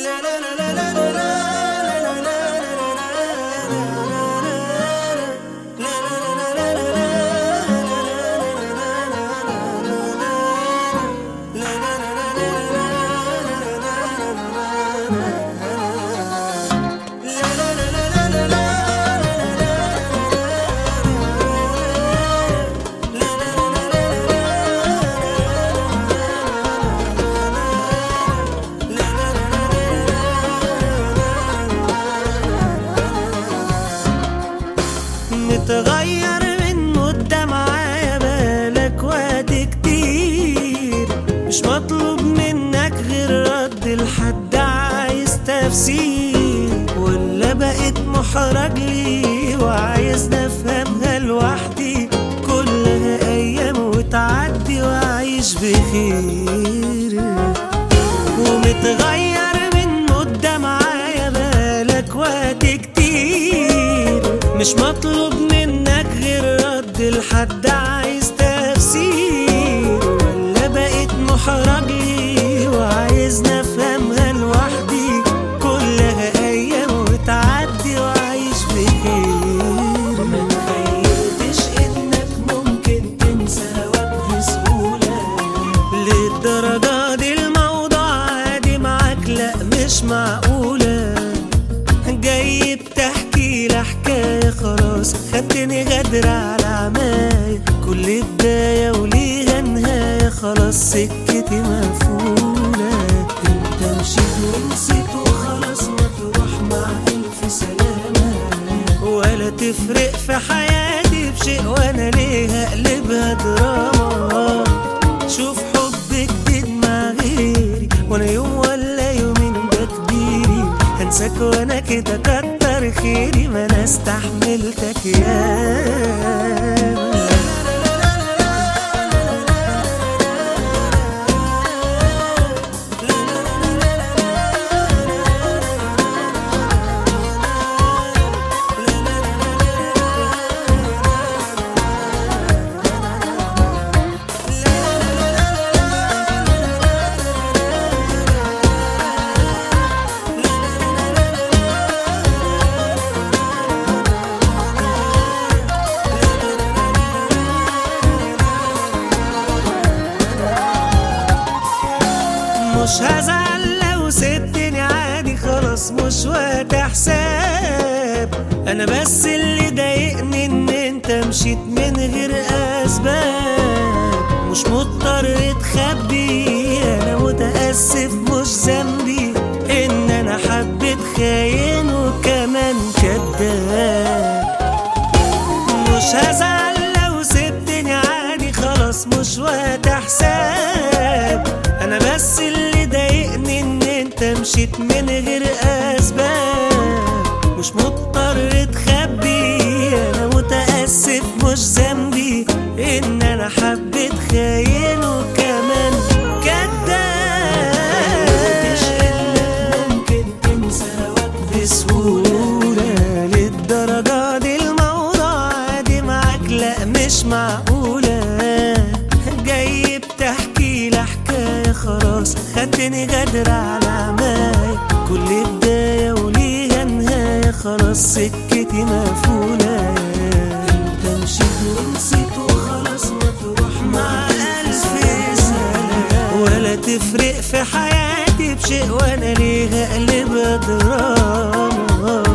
متغير من مدة معايا بالك وقت كتير، مش مطلوب منك غير رد لحد عايز تفسير، ولا بقيت محرج لي وعايزني افهمها لوحدي، كلها ايام وتعدي وعايش بخير. ومتغير من مدة معايا بالك وقت كتير، مش مطلوب منك غير رد لحد عايز تفسير، ولا بقيت محرج لي وعايزني افهمها لوحدي، كلها ايام وتعدي وعايش بخير. ما تخيلتش انك ممكن تنسى هواك بسهولة للدرجة دي، الموضوع عادي معاك لا مش معقولة. جاي بتحكي لحكاية خلاص خدتني غدر على عماية، كل بداية وليها نهاية خلاص سكتي مقفولة. انت مشيت ونسيت وخلاص ما تروح مع ألف سلامة، ولا تفرق في حياتي بشيء وانا ليه هقلبها دراما. شوف حب جديد مع غيري وانا يوم ولا يومين ده كبيري، هنساك وانا كده كتر خيري، ما انا استحملتك ياما. مش هزعل لو سبتني عادي خلاص مش وقت حساب، انا بس اللي ضايقني ان انت مشيت من غير اسباب، مش مضطر تخبي انا متاسف مش ذنبي ان انا حبيت خاين وكمان كداب. مش هزعل لو سبتني عادي خلاص مش وقت حساب، انا بس اللي ضايقني ان انت مشيت من غير اسباب، مش مضطر تخبي انا متاسف مش ذنبي ان انا حبيت خاين وكمان كداب. مش انك ممكن تنسى هواك بسهوله للدرجه دي، الموضوع عادي معاك لا مش معقوله. جاي بتحكي لحكاية خلاص خدتني غدر على عماية، كل بداية وليها نهاية خلاص سكتي مقفولة. انت مشيت ونسيت وخلاص ما تروح مع ألف سلام، ولا تفرق في حياتي بشيء وانا ليه هقلبها دراما.